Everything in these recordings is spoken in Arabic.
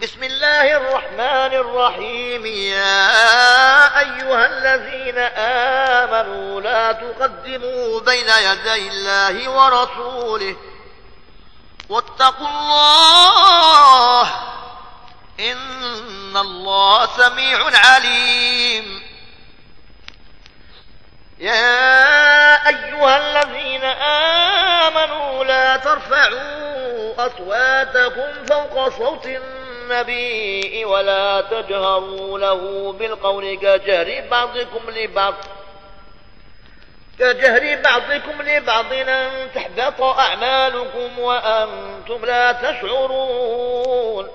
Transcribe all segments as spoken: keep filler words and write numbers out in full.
بسم الله الرحمن الرحيم. يا أيها الذين آمنوا لا تقدموا بين يدي الله ورسوله واتقوا الله إن الله سميع عليم. يا أيها الذين آمنوا لا ترفعوا أصواتكم فوق صوت النبي ولا تجهروا له بالقول كجهر بعضكم لبعض كجهر بعضكم لبعض أن تحبط أعمالكم وأنتم لا تشعرون.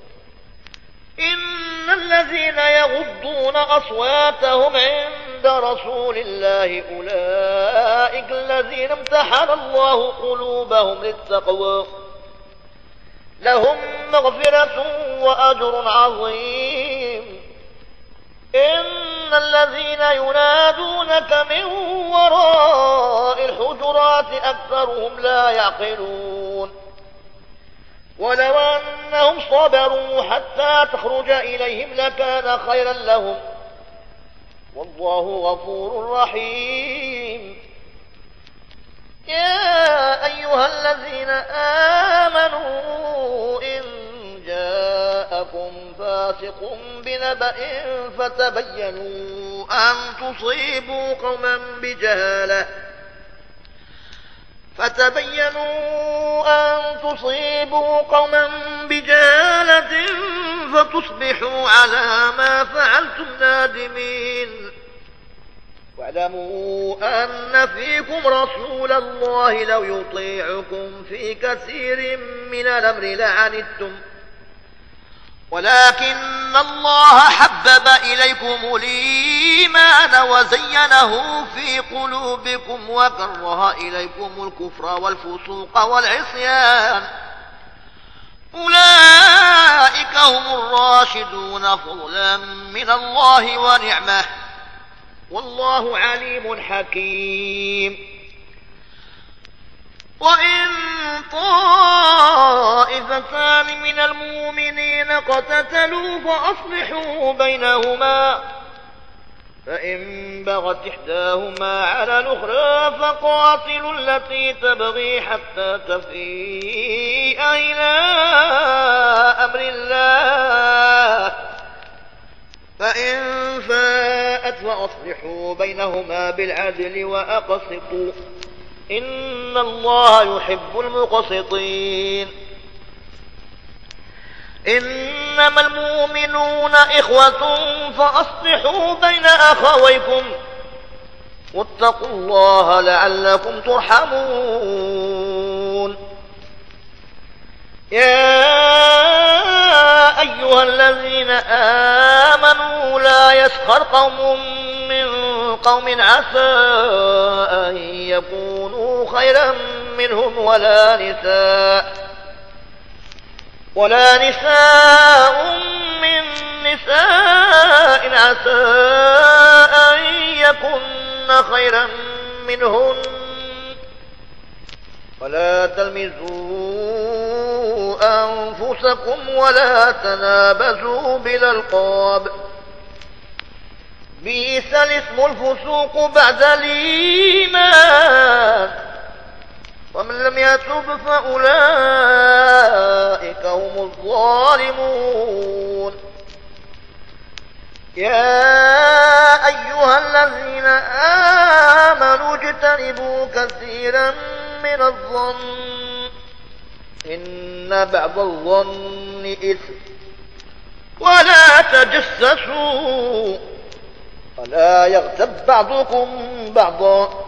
إن الذين يغضون أصواتهم عند رسول الله أولئك الذين امتحن الله قلوبهم للتقوى لهم مغفرة وأجر عظيم. إن الذين ينادونك من وراء الحجرات أكثرهم لا يعقلون. ولو أنهم صبروا حتى تخرج إليهم لكان خيرا لهم والله غفور رحيم. يا أيها الذين آمنوا إن جاءكم فاسق بنبأ فتبينوا أن تصيبوا قوما بجهالة فتبينوا أن تصيبوا قوما بجهالة فتصبحوا على ما فعلتم نادمين. واعلموا أن فيكم رسول الله لو يطيعكم في كثير من الأمر لعنتم ولكن الله حبب إليكم الإيمان وزينه في قلوبكم وكره إليكم الكفر والفسوق والعصيان أولئك هم الراشدون فضلا من الله ونعمه والله عليم حكيم. وإن طائفتان من المؤمنين اقتتلوا فأصلحوا بينهما فإن بغت إحداهما على الأخرى فقاتلوا التي تبغي حتى تفيء إلى أمر الله فإن فاءت فأصلحوا بينهما بالعدل وأقسطوا إن الله يحب المقسطين. إنما المؤمنون إخوة فأصلحوا بين أخويكم واتقوا الله لعلكم ترحمون. يا أيها الذين آمنوا لا يسخر قوم من قوم عسى أن يكونوا خيرا منهم ولا نساء ولا نساء من نساء عسى أن يكن خيرا منهن ولا تلمزوا أنفسكم ولا تنابزوا بالألقاب بئس الاسم الفسوق بعد الإيمان ومن لم يتب فأولئك هم الظالمون. يا أيها الذين آمنوا اجتنبوا كثيرا من الظن إن بعض الظن إثم ولا تجسسوا ولا يغتب بعضكم بعضا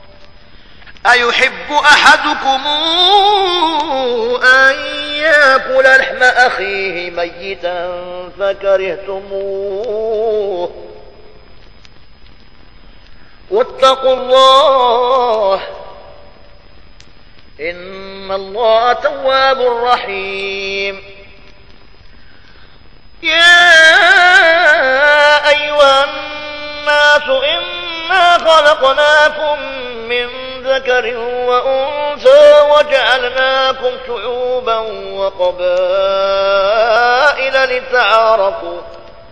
أيحب أحدكم أن يأكل لحم أخيه ميتا فكرهتموه واتقوا الله إن الله تواب رحيم. يا أيها الناس إنا خلقناكم من ذكر وأنثى وجعلناكم شعوبا وقبائل تعارفوا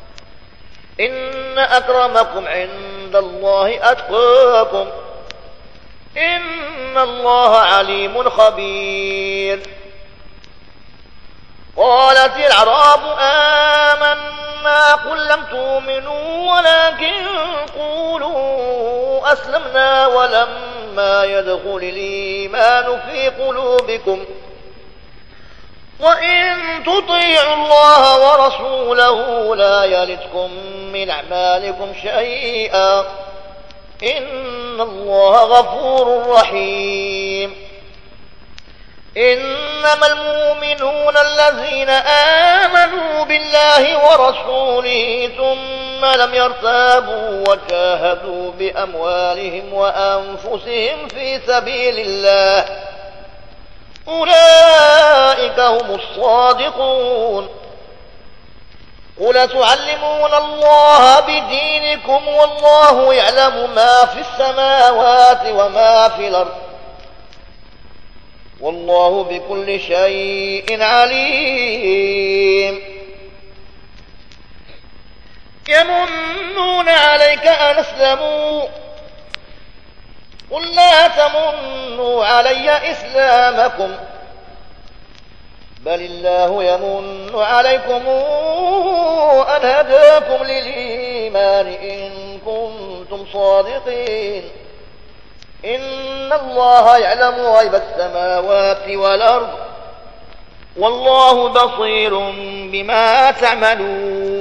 إن أكرمكم عند الله أتقاكم إن الله عليم خبير. قالت الأعراب آمنا قل لم تؤمنوا ولكن قولوا أسلمنا ولما يدخل الإيمان في قلوبكم وإن تطيعوا الله ورسوله لا يلتكم من أعمالكم شيئا إن الله غفور رحيم. إنما المؤمنون الذين آمنوا بالله ورسوله ثم لم يرتابوا وجاهدوا بأموالهم وأنفسهم في سبيل الله أولئك هم الصادقون. قل تعلمون الله بدينكم والله يعلم ما في السماوات وما في الأرض والله بكل شيء عليم. يمنون عليك أن أسلموا قل لا تمنوا علي إسلامكم بل الله يمن عليكم أن هداكم للإيمان إن كنتم صادقين إن الله يعلم غيب السماوات والأرض والله بصير بما تعملون.